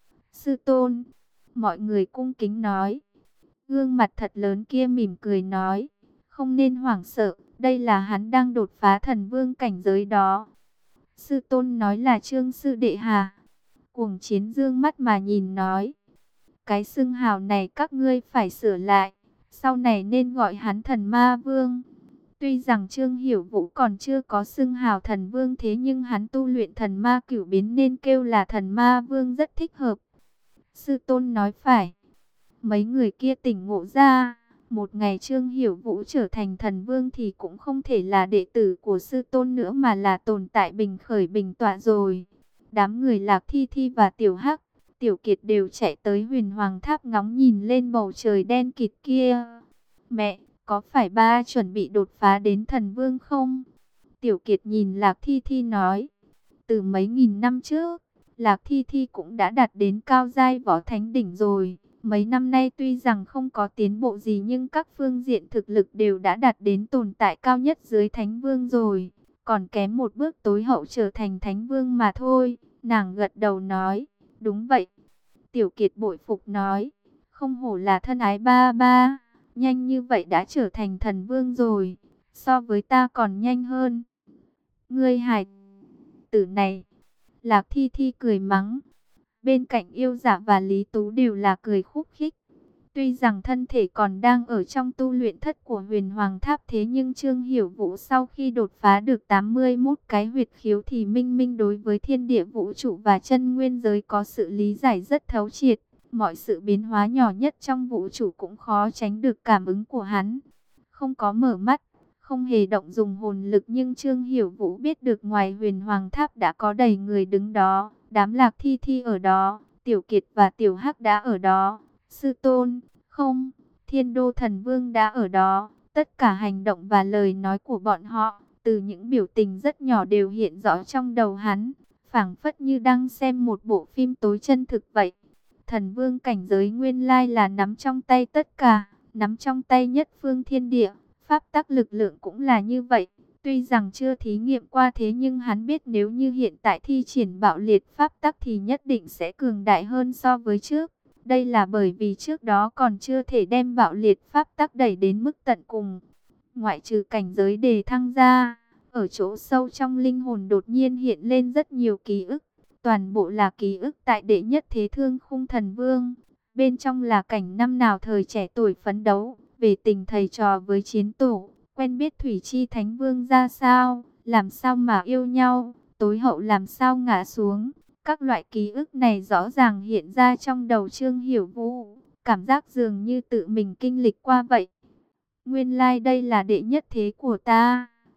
Sư tôn, mọi người cung kính nói. Gương mặt thật lớn kia mỉm cười nói, không nên hoảng sợ, đây là hắn đang đột phá thần vương cảnh giới đó. Sư tôn nói là Trương sư đệ hà? Cuồng Chiến dương mắt mà nhìn nói, cái xưng hào này các ngươi phải sửa lại, sau này nên gọi hắn Thần Ma Vương. Tuy rằng Trương Hiểu Vũ còn chưa có xưng hào thần vương, thế nhưng hắn tu luyện thần ma cửu biến nên kêu là Thần Ma Vương rất thích hợp. Sư tôn nói phải. Mấy người kia tỉnh ngộ ra, một ngày Trương Hiểu Vũ trở thành thần vương thì cũng không thể là đệ tử của sư tôn nữa, mà là tồn tại bình khởi bình tọa rồi. Đám người Lạc Thi Thi và Tiểu Hắc, Tiểu Kiệt đều chạy tới Huyền Hoàng Tháp ngóng nhìn lên bầu trời đen kịt kia. Mẹ, có phải ba chuẩn bị đột phá đến thần vương không? Tiểu Kiệt nhìn Lạc Thi Thi nói, từ mấy nghìn năm trước, Lạc Thi Thi cũng đã đạt đến cao giai võ thánh đỉnh rồi. Mấy năm nay tuy rằng không có tiến bộ gì, nhưng các phương diện thực lực đều đã đạt đến tồn tại cao nhất dưới thánh vương rồi. Còn kém một bước tối hậu trở thành thánh vương mà thôi. Nàng gật đầu nói, đúng vậy. Tiểu Kiệt bội phục nói, không hổ là thân ái ba ba, nhanh như vậy đã trở thành thần vương rồi, so với ta còn nhanh hơn. Ngươi hài tử này. Lạc Thi Thi cười mắng. Bên cạnh Yêu Dạ và Lý Tú đều là cười khúc khích. Tuy rằng thân thể còn đang ở trong tu luyện thất của Huyền Hoàng Tháp, thế nhưng Trương Hiểu Vũ sau khi đột phá được tám mươi mốt cái huyệt khiếu thì minh minh đối với thiên địa vũ trụ và chân nguyên giới có sự lý giải rất thấu triệt. Mọi sự biến hóa nhỏ nhất trong vũ trụ cũng khó tránh được cảm ứng của hắn. Không có mở mắt, không hề động dùng hồn lực, nhưng Trương Hiểu Vũ biết được ngoài Huyền Hoàng Tháp đã có đầy người đứng đó. Đám Lạc Thi Thi ở đó, Tiểu Kiệt và Tiểu Hắc đã ở đó, sư tôn, không, Thiên Đô Thần Vương đã ở đó. Tất cả hành động và lời nói của bọn họ, từ những biểu tình rất nhỏ đều hiện rõ trong đầu hắn, phảng phất như đang xem một bộ phim tối chân thực vậy. Thần Vương cảnh giới nguyên lai là nắm trong tay tất cả, nắm trong tay nhất phương thiên địa, pháp tắc lực lượng cũng là như vậy. Tuy rằng chưa thí nghiệm qua, thế nhưng hắn biết nếu như hiện tại thi triển bạo liệt pháp tắc thì nhất định sẽ cường đại hơn so với trước. Đây là bởi vì trước đó còn chưa thể đem bạo liệt pháp tắc đẩy đến mức tận cùng. Ngoại trừ cảnh giới đề thăng ra, ở chỗ sâu trong linh hồn đột nhiên hiện lên rất nhiều ký ức. Toàn bộ là ký ức tại đệ nhất thế thương khung thần vương. Bên trong là cảnh năm nào thời trẻ tuổi phấn đấu, về tình thầy trò với chiến tổ, quen biết Thủy Chi Thánh Vương ra sao, làm sao mà yêu nhau, tối hậu làm sao ngã xuống. Các loại ký ức này rõ ràng hiện ra trong đầu Trương Hiểu Vũ, cảm giác dường như tự mình kinh lịch qua vậy. Nguyên lai like đây là đệ nhất thế của ta,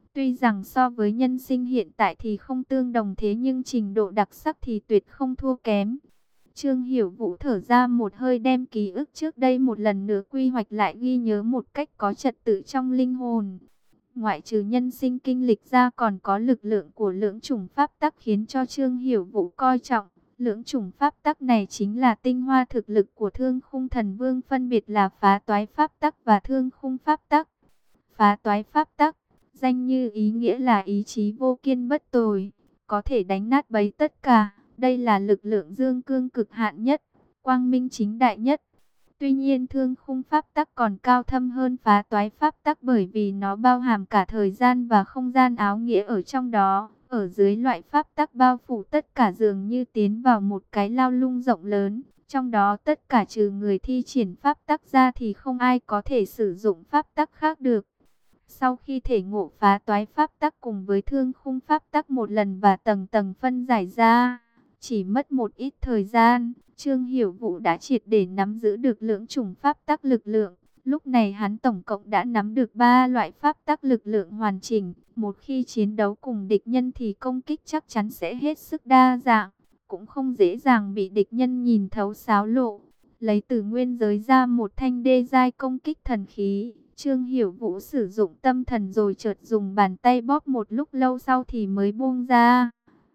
Tuy rằng so với nhân sinh hiện tại thì không tương đồng, thế nhưng trình độ đặc sắc thì tuyệt không thua kém. Trương Hiểu Vũ thở ra một hơi, đem ký ức trước đây một lần nữa quy hoạch lại, ghi nhớ một cách có trật tự trong linh hồn. Ngoại trừ nhân sinh kinh lịch ra, còn có lực lượng của lưỡng chủng pháp tắc khiến cho Trương Hiểu Vũ coi trọng. Lưỡng chủng pháp tắc này chính là tinh hoa thực lực của Thương Khung Thần Vương, phân biệt là phá toái pháp tắc và thương khung pháp tắc. Phá toái pháp tắc, danh như ý nghĩa là ý chí vô kiên bất tồi, có thể đánh nát bấy tất cả. Đây là lực lượng dương cương cực hạn nhất, quang minh chính đại nhất. Tuy nhiên thương khung pháp tắc còn cao thâm hơn phá toái pháp tắc, bởi vì nó bao hàm cả thời gian và không gian áo nghĩa ở trong đó. Ở dưới loại pháp tắc bao phủ tất cả, dường như tiến vào một cái lao lung rộng lớn. Trong đó tất cả trừ người thi triển pháp tắc ra thì không ai có thể sử dụng pháp tắc khác được. Sau khi thể ngộ phá toái pháp tắc cùng với thương khung pháp tắc một lần và tầng tầng phân giải ra, chỉ mất một ít thời gian, Trương Hiểu Vũ đã triệt để nắm giữ được lưỡng chủng pháp tắc lực lượng. Lúc này hắn tổng cộng đã nắm được ba loại pháp tắc lực lượng hoàn chỉnh. Một khi chiến đấu cùng địch nhân thì công kích chắc chắn sẽ hết sức đa dạng, cũng không dễ dàng bị địch nhân nhìn thấu xáo lộ. Lấy từ nguyên giới ra một thanh đê giai công kích thần khí, Trương Hiểu Vũ sử dụng tâm thần rồi chợt dùng bàn tay bóp, một lúc lâu sau thì mới buông ra.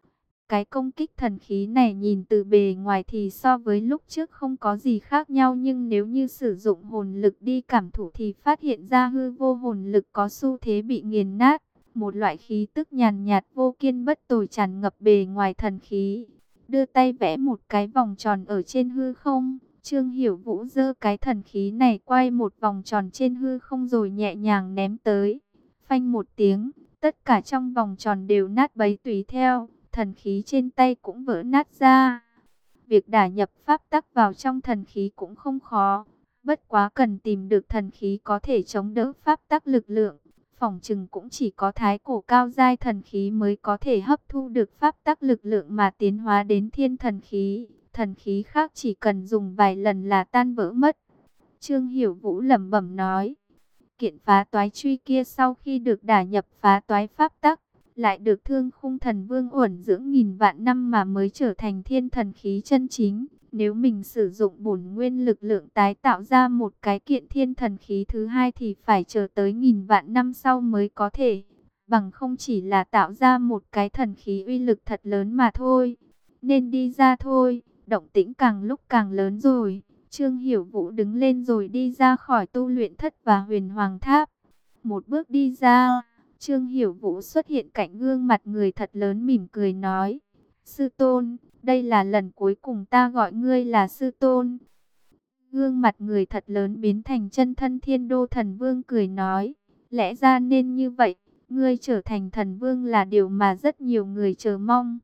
Cái công kích thần khí này nhìn từ bề ngoài thì so với lúc trước không có gì khác nhau, nhưng nếu như sử dụng hồn lực đi cảm thụ thì phát hiện ra hư vô hồn lực có xu thế bị nghiền nát. Một loại khí tức nhàn nhạt vô kiên bất tồi tràn ngập bề ngoài thần khí. Đưa tay vẽ một cái vòng tròn ở trên hư không, Trương Hiểu Vũ giơ cái thần khí này quay một vòng tròn trên hư không rồi nhẹ nhàng ném tới. Phanh một tiếng, tất cả trong vòng tròn đều nát bấy tùy theo. Thần khí trên tay cũng vỡ nát ra. Việc đả nhập pháp tắc vào trong thần khí cũng không khó, bất quá cần tìm được thần khí có thể chống đỡ pháp tắc lực lượng. Phỏng chừng cũng chỉ có thái cổ cao giai thần khí mới có thể hấp thu được pháp tắc lực lượng mà tiến hóa đến thiên thần khí. Thần khí khác chỉ cần dùng vài lần là tan vỡ mất. Trương Hiểu Vũ lẩm bẩm nói. Kiện phá toái truy kia sau khi được đả nhập phá toái pháp tắc, lại được Thương Khung Thần Vương uẩn dưỡng nghìn vạn năm mà mới trở thành thiên thần khí chân chính. Nếu mình sử dụng bổn nguyên lực lượng tái tạo ra một cái kiện thiên thần khí thứ hai thì phải chờ tới nghìn vạn năm sau mới có thể. Bằng không chỉ là tạo ra một cái thần khí uy lực thật lớn mà thôi. Nên đi ra thôi, động tĩnh càng lúc càng lớn rồi. Trương Hiểu Vũ đứng lên rồi đi ra khỏi tu luyện thất và huyền hoàng tháp. Một bước đi ra, Trương Hiểu Vũ xuất hiện cạnh gương mặt người thật lớn, mỉm cười nói: Sư tôn, đây là lần cuối cùng ta gọi ngươi là sư tôn. Gương mặt người thật lớn biến thành chân thân Thiên Đô Thần Vương, cười nói: lẽ ra nên như vậy, ngươi trở thành thần vương là điều mà rất nhiều người chờ mong.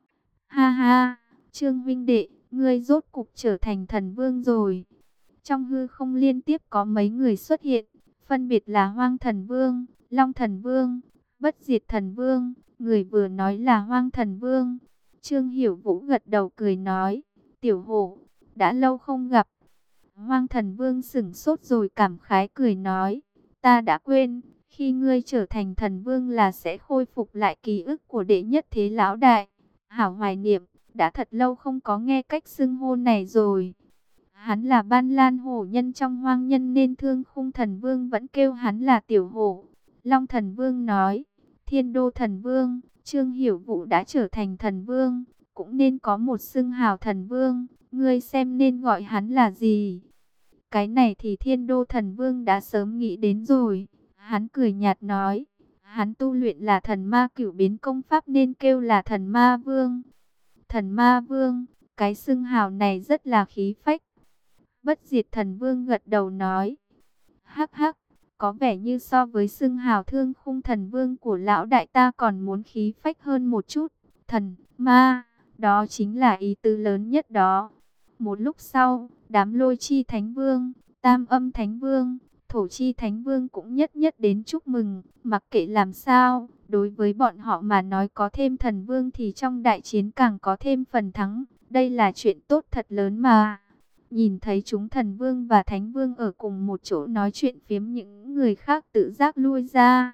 Ha ha, Trương huynh đệ, ngươi rốt cục trở thành thần vương rồi. Trong hư không liên tiếp có mấy người xuất hiện, phân biệt là Hoang Thần Vương, Long Thần Vương, Bất Diệt Thần Vương. Người vừa nói là Hoang Thần Vương. Trương Hiểu Vũ gật đầu cười nói: Tiểu hổ, đã lâu không gặp. Hoang Thần Vương sững sốt rồi cảm khái cười nói: ta đã quên, khi ngươi trở thành thần vương là sẽ khôi phục lại ký ức của đệ nhất thế lão đại. Hảo hoài niệm, đã thật lâu không có nghe cách xưng hô này rồi. Hắn là Ban Lan hổ nhân trong hoang nhân nên Thương Khung Thần Vương vẫn kêu hắn là tiểu hổ. Long Thần Vương nói: Thiên Đô Thần Vương, Trương Hiểu Vũ đã trở thành thần vương, cũng nên có một xưng hào thần vương, ngươi xem nên gọi hắn là gì? Cái này thì Thiên Đô Thần Vương đã sớm nghĩ đến rồi. Hắn cười nhạt nói: hắn tu luyện là thần ma cửu biến công pháp nên kêu là thần ma vương. Thần ma vương, cái xưng hào này rất là khí phách. Bất Diệt Thần Vương gật đầu nói: hắc hắc, có vẻ như so với xưng hào Thương Khung Thần Vương của lão đại ta còn muốn khí phách hơn một chút. Thần, ma, đó chính là ý tứ lớn nhất đó. Một lúc sau, đám Lôi Chi Thánh Vương, Tam Âm Thánh Vương, Thổ Chi Thánh Vương cũng nhất nhất đến chúc mừng. Mặc kệ làm sao, đối với bọn họ mà nói có thêm thần vương thì trong đại chiến càng có thêm phần thắng. Đây là chuyện tốt thật lớn mà. Nhìn thấy chúng thần vương và thánh vương ở cùng một chỗ nói chuyện phiếm, những người khác tự giác lui ra.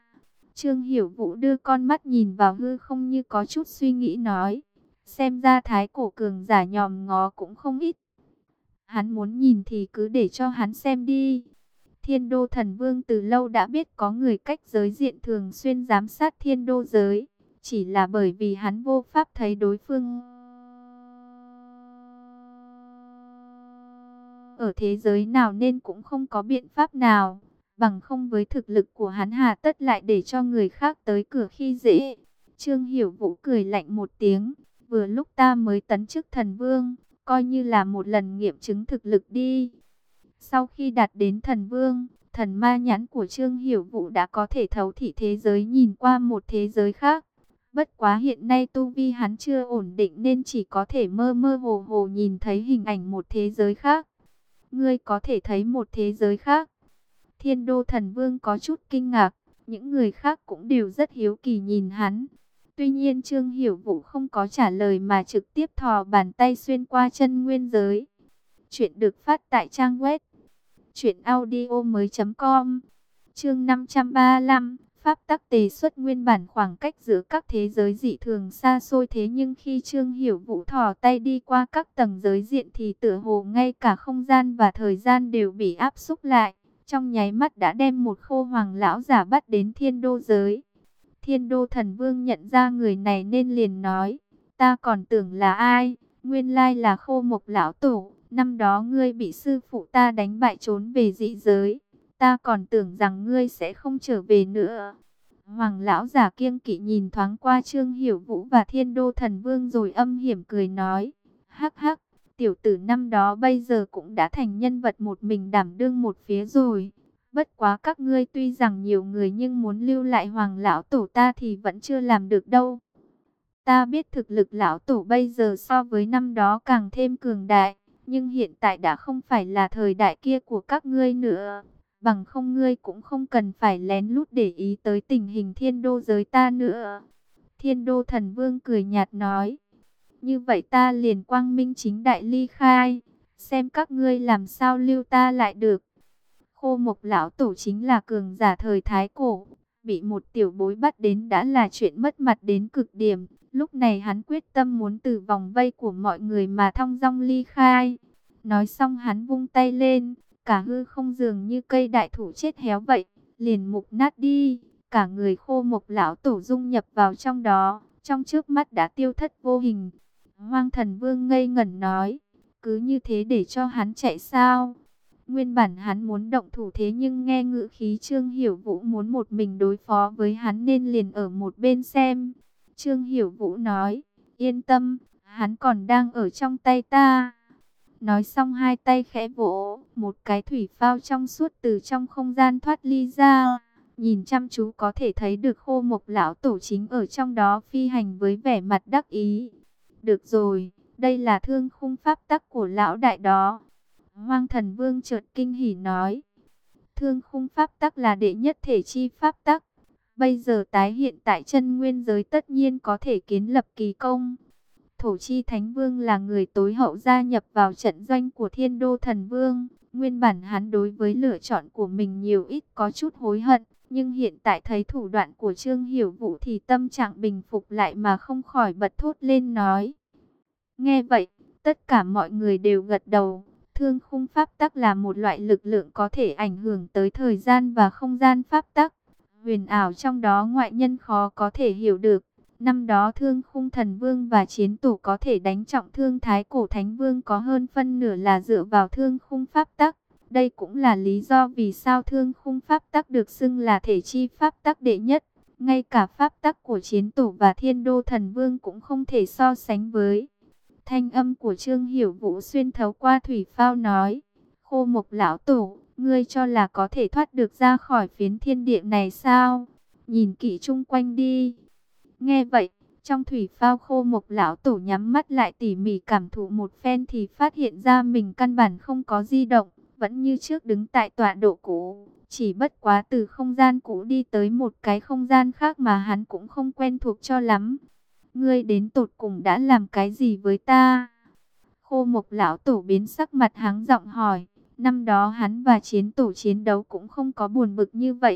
Trương Hiểu Vũ đưa con mắt nhìn vào hư không như có chút suy nghĩ nói. Xem ra thái cổ cường giả nhòm ngó cũng không ít. Hắn muốn nhìn thì cứ để cho hắn xem đi. Thiên đô thần vương từ lâu đã biết có người cách giới diện thường xuyên giám sát thiên đô giới. Chỉ là bởi vì hắn vô pháp thấy đối phương ở thế giới nào nên cũng không có biện pháp nào. Bằng không với thực lực của hắn hà tất lại để cho người khác tới cửa khi dễ. Trương Hiểu Vũ cười lạnh một tiếng. Vừa lúc ta mới tấn chức thần vương, coi như là một lần nghiệm chứng thực lực đi. Sau khi đạt đến thần vương, thần ma nhãn của Trương Hiểu Vũ đã có thể thấu thị thế giới nhìn qua một thế giới khác. Bất quá hiện nay tu vi hắn chưa ổn định nên chỉ có thể mơ mơ hồ hồ nhìn thấy hình ảnh một thế giới khác. Ngươi có thể thấy một thế giới khác. Thiên đô thần vương có chút kinh ngạc, những người khác cũng đều rất hiếu kỳ nhìn hắn. Tuy nhiên Trương Hiểu Vũ không có trả lời mà trực tiếp thò bàn tay xuyên qua chân nguyên giới. Chuyện được phát tại trang web truyện audio mới chấm com. Chương năm trăm ba mươi lăm, pháp tắc tề xuất. Nguyên bản khoảng cách giữa các thế giới dị thường xa xôi, thế nhưng khi Trương Hiểu Vũ thò tay đi qua các tầng giới diện thì tựa hồ ngay cả không gian và thời gian đều bị áp xúc lại. Trong nháy mắt đã đem một khô hoàng lão giả bắt đến thiên đô giới. Thiên đô thần vương nhận ra người này nên liền nói, ta còn tưởng là ai, nguyên lai là Khô Mộc lão tổ. Năm đó ngươi bị sư phụ ta đánh bại trốn về dị giới, ta còn tưởng rằng ngươi sẽ không trở về nữa. Hoàng lão giả kiêng kỵ nhìn thoáng qua Trương Hiểu Vũ và Thiên đô thần vương rồi âm hiểm cười nói, hắc hắc, tiểu tử năm đó bây giờ cũng đã thành nhân vật một mình đảm đương một phía rồi. Bất quá các ngươi tuy rằng nhiều người nhưng muốn lưu lại hoàng lão tổ ta thì vẫn chưa làm được đâu. Ta biết thực lực lão tổ bây giờ so với năm đó càng thêm cường đại, nhưng hiện tại đã không phải là thời đại kia của các ngươi nữa. Bằng không ngươi cũng không cần phải lén lút để ý tới tình hình thiên đô giới ta nữa. Thiên đô thần vương cười nhạt nói, như vậy ta liền quang minh chính đại ly khai, xem các ngươi làm sao lưu ta lại được. Khô Mộc lão tổ chính là cường giả thời thái cổ, bị một tiểu bối bắt đến đã là chuyện mất mặt đến cực điểm. Lúc này hắn quyết tâm muốn từ vòng vây của mọi người mà thong dong ly khai. Nói xong hắn vung tay lên, cả hư không dường như cây đại thụ chết héo vậy, liền mục nát đi. Cả người Khô Mộc lão tổ dung nhập vào trong đó, trong trước mắt đã tiêu thất vô hình. Hoang thần vương ngây ngẩn nói, cứ như thế để cho hắn chạy sao? Nguyên bản hắn muốn động thủ thế nhưng nghe ngữ khí Trương Hiểu Vũ muốn một mình đối phó với hắn nên liền ở một bên xem. Trương Hiểu Vũ nói, yên tâm, hắn còn đang ở trong tay ta. Nói xong hai tay khẽ vỗ, một cái thủy phao trong suốt từ trong không gian thoát ly ra. Nhìn chăm chú có thể thấy được Khô Mộc lão tổ chính ở trong đó phi hành với vẻ mặt đắc ý. Được rồi, đây là thương khung pháp tắc của lão đại đó. Hoang thần vương chợt kinh hỉ nói, thương khung pháp tắc là đệ nhất thể chi pháp tắc. Bây giờ tái hiện tại chân nguyên giới tất nhiên có thể kiến lập kỳ công. Thổ chi thánh vương là người tối hậu gia nhập vào trận doanh của thiên đô thần vương. Nguyên bản hắn đối với lựa chọn của mình nhiều ít có chút hối hận. Nhưng hiện tại thấy thủ đoạn của Trương Hiểu Vũ thì tâm trạng bình phục lại mà không khỏi bật thốt lên nói. Nghe vậy, tất cả mọi người đều gật đầu. Thương khung pháp tắc là một loại lực lượng có thể ảnh hưởng tới thời gian và không gian pháp tắc. Huyền ảo trong đó ngoại nhân khó có thể hiểu được. Năm đó Thương khung thần vương và chiến tổ có thể đánh trọng thương thái cổ thánh vương có hơn phân nửa là dựa vào thương khung pháp tắc. Đây cũng là lý do vì sao thương khung pháp tắc được xưng là thể chi pháp tắc đệ nhất. Ngay cả pháp tắc của chiến tổ và thiên đô thần vương cũng không thể so sánh với. Thanh âm của Trương Hiểu Vũ xuyên thấu qua thủy phao nói, Khô Mộc lão tổ, ngươi cho là có thể thoát được ra khỏi phiến thiên địa này sao? Nhìn kỹ chung quanh đi. Nghe vậy, trong thủy phao Khô Mộc lão tổ nhắm mắt lại tỉ mỉ cảm thụ một phen thì phát hiện ra mình căn bản không có di động, vẫn như trước đứng tại tọa độ cũ. Chỉ bất quá từ không gian cũ đi tới một cái không gian khác mà hắn cũng không quen thuộc cho lắm. Ngươi đến tột cùng đã làm cái gì với ta? Khô Mộc lão tổ biến sắc mặt háng giọng hỏi. Năm đó hắn và chiến tổ chiến đấu cũng không có buồn bực như vậy.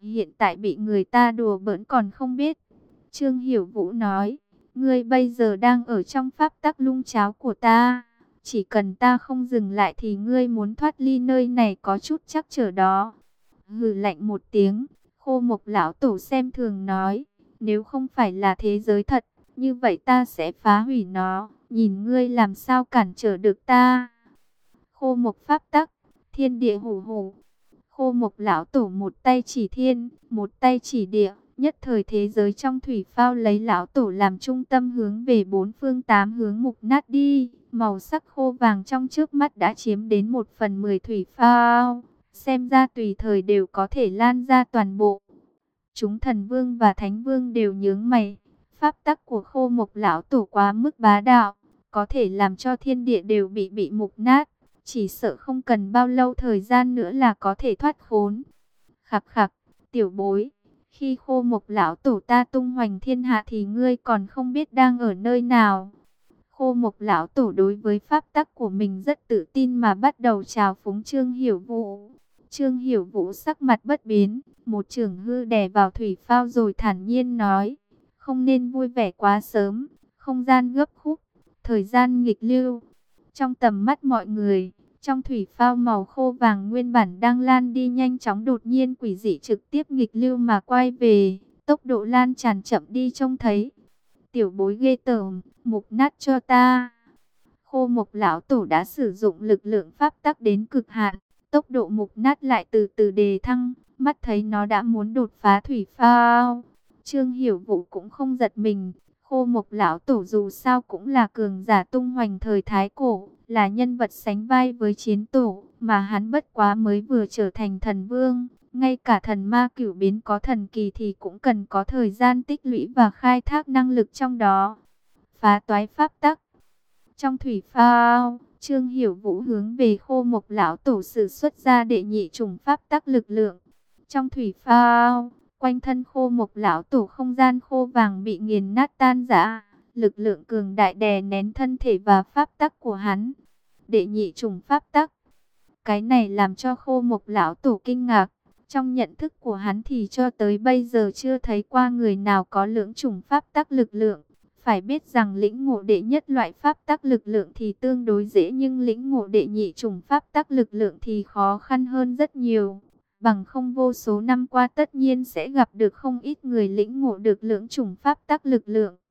hiện tại bị người ta đùa bỡn còn không biết. Trương Hiểu Vũ nói, ngươi bây giờ đang ở trong pháp tắc lung cháo của ta. Chỉ cần ta không dừng lại thì ngươi muốn thoát ly nơi này có chút chắc trở đó. Hừ lạnh một tiếng, Khô Mộc lão tổ xem thường nói, nếu không phải là thế giới thật, như vậy ta sẽ phá hủy nó, nhìn ngươi làm sao cản trở được ta. Khô Mộc pháp tắc, thiên địa hủ hủ. Khô Mộc lão tổ một tay chỉ thiên, một tay chỉ địa, nhất thời thế giới trong thủy phao lấy lão tổ làm trung tâm hướng về bốn phương tám hướng mục nát đi. Màu sắc khô vàng trong trước mắt đã chiếm đến một phần mười thủy phao, xem ra tùy thời đều có thể lan ra toàn bộ. Chúng thần vương và thánh vương đều nhướng mày, pháp tắc của Khô Mộc lão tổ quá mức bá đạo, có thể làm cho thiên địa đều bị bị mục nát. Chỉ sợ không cần bao lâu thời gian nữa là có thể thoát khốn. Khặc khặc, tiểu bối, khi Khô Mộc lão tổ ta tung hoành thiên hạ thì ngươi còn không biết đang ở nơi nào. Khô Mộc lão tổ đối với pháp tắc của mình rất tự tin mà bắt đầu chào phúng Trương Hiểu Vũ. Trương Hiểu Vũ sắc mặt bất biến, một chưởng hư đè vào thủy phao rồi thản nhiên nói, không nên vui vẻ quá sớm, không gian gấp khúc, thời gian nghịch lưu. Trong tầm mắt mọi người, trong thủy phao màu khô vàng nguyên bản đang lan đi nhanh chóng đột nhiên quỷ dị trực tiếp nghịch lưu mà quay về, tốc độ lan tràn chậm đi trông thấy. Tiểu bối ghê tởm, mục nát cho ta. Khô Mộc lão tổ đã sử dụng lực lượng pháp tắc đến cực hạn, tốc độ mục nát lại từ từ đề thăng, mắt thấy nó đã muốn đột phá thủy phao. Trương Hiểu Vũ cũng không giật mình, Khô Mộc lão tổ dù sao cũng là cường giả tung hoành thời Thái Cổ, là nhân vật sánh vai với chiến tổ, mà hắn bất quá mới vừa trở thành thần vương. Ngay cả thần ma cửu biến có thần kỳ thì cũng cần có thời gian tích lũy và khai thác năng lực trong đó. Phá toái pháp tắc. Trong thủy phao, Trương Hiểu Vũ hướng về Khô Mộc lão tổ sử xuất ra đệ nhị trùng pháp tắc lực lượng. Trong thủy phao, quanh thân Khô Mộc lão tổ không gian khô vàng bị nghiền nát tan rã, lực lượng cường đại đè nén thân thể và pháp tắc của hắn. Đệ nhị trùng pháp tắc. Cái này làm cho Khô Mộc lão tổ kinh ngạc. Trong nhận thức của hắn thì cho tới bây giờ chưa thấy qua người nào có lưỡng chủng pháp tắc lực lượng. Phải biết rằng lĩnh ngộ đệ nhất loại pháp tắc lực lượng thì tương đối dễ, nhưng lĩnh ngộ đệ nhị chủng pháp tắc lực lượng thì khó khăn hơn rất nhiều. Bằng không vô số năm qua tất nhiên sẽ gặp được không ít người lĩnh ngộ được lưỡng chủng pháp tắc lực lượng.